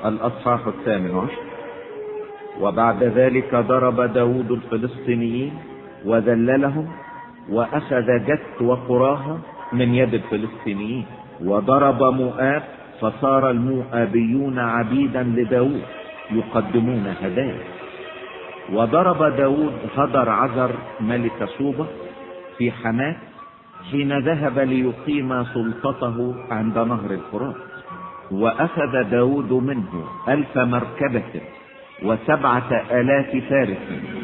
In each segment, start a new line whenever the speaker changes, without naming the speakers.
الأصحاح 18. وبعد ذلك ضرب داود الفلسطينيين وذللهم، وأخذ جت وقراها من يد الفلسطينيين، وضرب مؤاب، فصار المؤابيون عبيدا لداود يقدمون هدايا. وضرب داود هدر عزر ملك صوبة في حماة حين ذهب ليقيم سلطته عند نهر الفرات. وأخذ داود منه 1000 مركبة 7,000 فارس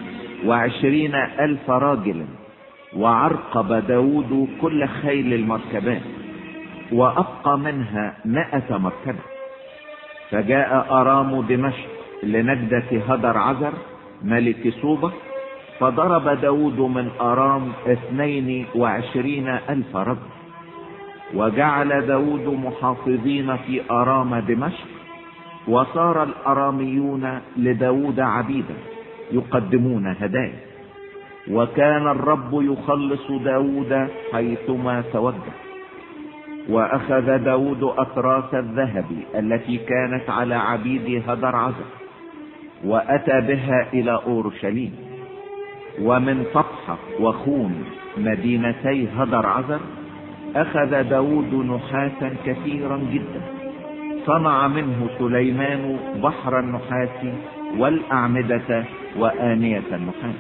20,000 راجل، وعرقب داود كل خيل المركبات، وأبقى منها 100 مركبة. فجاء أرام دمشق لنجدة هدر عزر ملك صوبة، فضرب داود من أرام 22,000 رجل. وجعل داود محافظين في أرام دمشق، وصار الأراميون لداود عبيدا يقدمون هدايا. وكان الرب يخلص داود حيثما توجه. وأخذ داود أطراس الذهب التي كانت على عبيد هدر عزر، وأتى بها إلى أورشليم. ومن طبحة وخون مدينتي هدر عزر أخذ داود نحاسا كثيرا جدا، صنع منه سليمان بحر النحاس والأعمدة وآنية النحاس.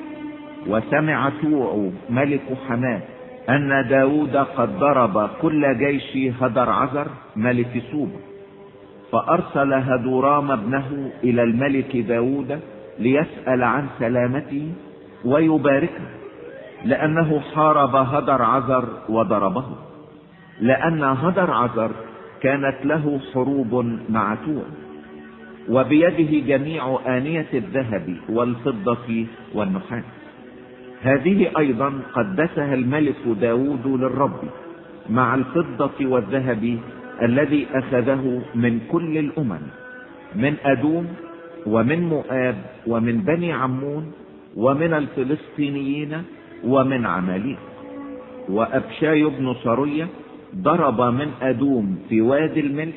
وسمع توع ملك حماه أن داود قد ضرب كل جيش هدر عزر ملك صوبة، فأرسل هدورام ابنه إلى الملك داود ليسأل عن سلامته ويباركه، لأنه حارب هدر عزر وضربه، لأن هدر عزر كانت له حروب مع توع، وبيده جميع آنية الذهب والفضة والنحاس. هذه أيضا قدسها الملك داود للرب مع الفضة والذهب الذي أخذه من كل الأمم، من أدوم ومن مؤاب ومن بني عمون ومن الفلسطينيين ومن عماليق. وأبشاي بن سرية ضرب من أدوم في وادي الملح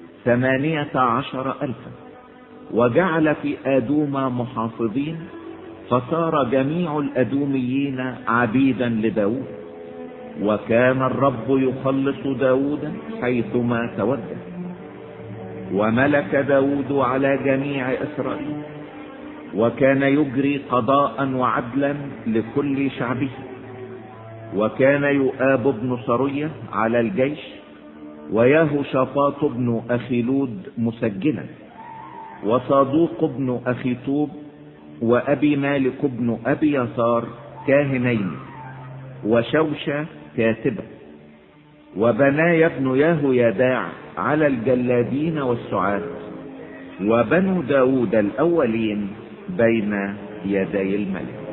18,000، وجعل في أدوم محافظين، فصار جميع الأدوميين عبيدا لداود. وكان الرب يخلص داود حيثما توجه. وملك داود على جميع إسرائيل، وكان يجري قضاء وعدلا لكل شعبه. وكان يؤاب بن سرية على الجيش، ويهوشافاط بن أخيلود مسجلا، وصادوق بن أخيتوب وأبي مالك بن أبي يسار كاهنين، وشوشة كاتبة، وبنايا بن يهويداع على الجلادين والسعاة، وبنو داود الأولين بين يدي الملك.